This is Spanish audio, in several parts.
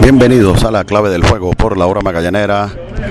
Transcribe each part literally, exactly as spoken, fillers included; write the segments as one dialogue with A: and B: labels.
A: Bienvenidos a la clave del juego por la hora magallanera,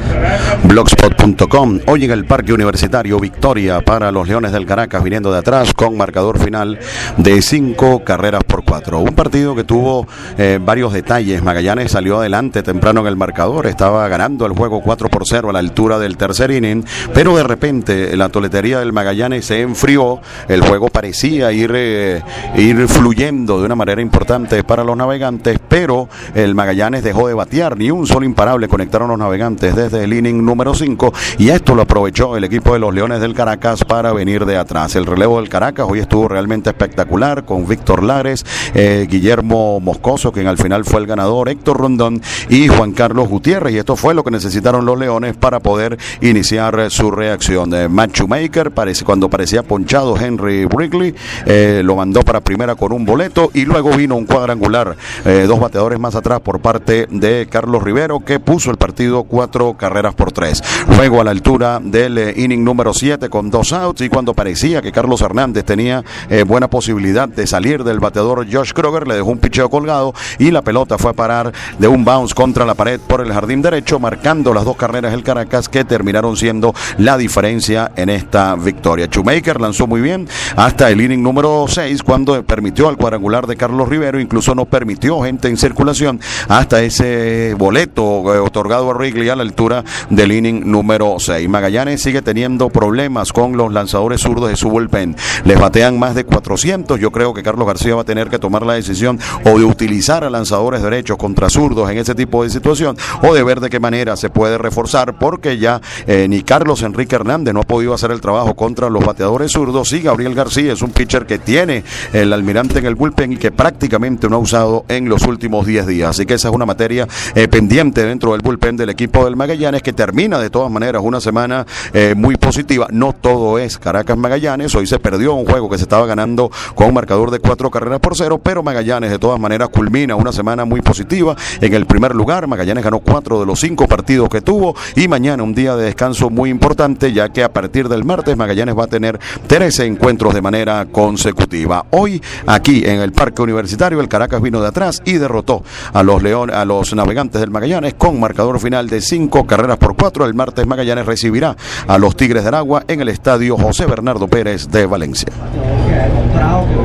A: blogspot punto com. Hoy en el Parque Universitario, victoria para los Leones del Caracas viniendo de atrás con marcador final de cinco carreras por cuatro. Un partido que tuvo eh, varios detalles. Magallanes salió adelante temprano en el marcador, estaba ganando el juego cuatro por cero a la altura del tercer inning, pero de repente la toletería del Magallanes se enfrió. El juego parecía ir, eh, ir fluyendo de una manera importante para los navegantes, pero el Magallanes dejó de batear, ni un solo imparable conectaron los navegantes desde el inning número cinco, y esto lo aprovechó el equipo de los Leones del Caracas para venir de atrás. El relevo del Caracas hoy estuvo realmente espectacular con Víctor Lares, eh, Guillermo Moscoso, quien al final fue el ganador, Héctor Rondón y Juan Carlos Gutiérrez, y esto fue lo que necesitaron los Leones para poder iniciar su reacción. Eh, Matt Shoemaker, parece, cuando parecía ponchado Henry Wrigley, eh, lo mandó para primera con un boleto, y luego vino un cuadrangular, eh, dos bateadores más atrás por parte de Carlos Rivero, que puso el partido cuatro carreras por tres. Luego a la altura del eh, inning número siete con dos outs, y cuando parecía que Carlos Hernández tenía eh, buena posibilidad de salir del bateador Josh Kroger, le dejó un picheo colgado y la pelota fue a parar de un bounce contra la pared por el jardín derecho, marcando las dos carreras del Caracas que terminaron siendo la diferencia en esta victoria. Shoemaker lanzó muy bien hasta el inning número seis, cuando permitió al cuadrangular de Carlos Rivero, incluso no permitió gente en circulación hasta ese boleto eh, otorgado a Wrigley a la altura del inning número seis. Magallanes sigue teniendo problemas con los lanzadores zurdos de su bullpen. Les batean más de cuatrocientos. Yo creo que Carlos García va a tener que tomar la decisión o de utilizar a lanzadores derechos contra zurdos en ese tipo de situación, o de ver de qué manera se puede reforzar, porque ya eh, ni Carlos Enrique Hernández no ha podido hacer el trabajo contra los bateadores zurdos, y Gabriel García es un pitcher que tiene el almirante en el bullpen y que prácticamente no ha usado en los últimos diez días. Así que esa es una materia eh, pendiente dentro del bullpen del equipo del Magallanes, que termina de todas maneras una semana eh, muy positiva. No todo es Caracas Magallanes. Hoy se perdió un juego que se estaba ganando con un marcador de cuatro carreras por cero, pero Magallanes de todas maneras culmina una semana muy positiva en el primer lugar. Magallanes ganó cuatro de los cinco partidos que tuvo, y mañana un día de descanso muy importante, ya que a partir del martes Magallanes va a tener trece encuentros de manera consecutiva. Hoy aquí en el Parque Universitario el Caracas vino de atrás y derrotó a los León, a los Navegantes del Magallanes con marcador final de cinco carreras por cuatro. El martes Magallanes recibirá a los Tigres de Aragua en el estadio José Bernardo Pérez de Valencia.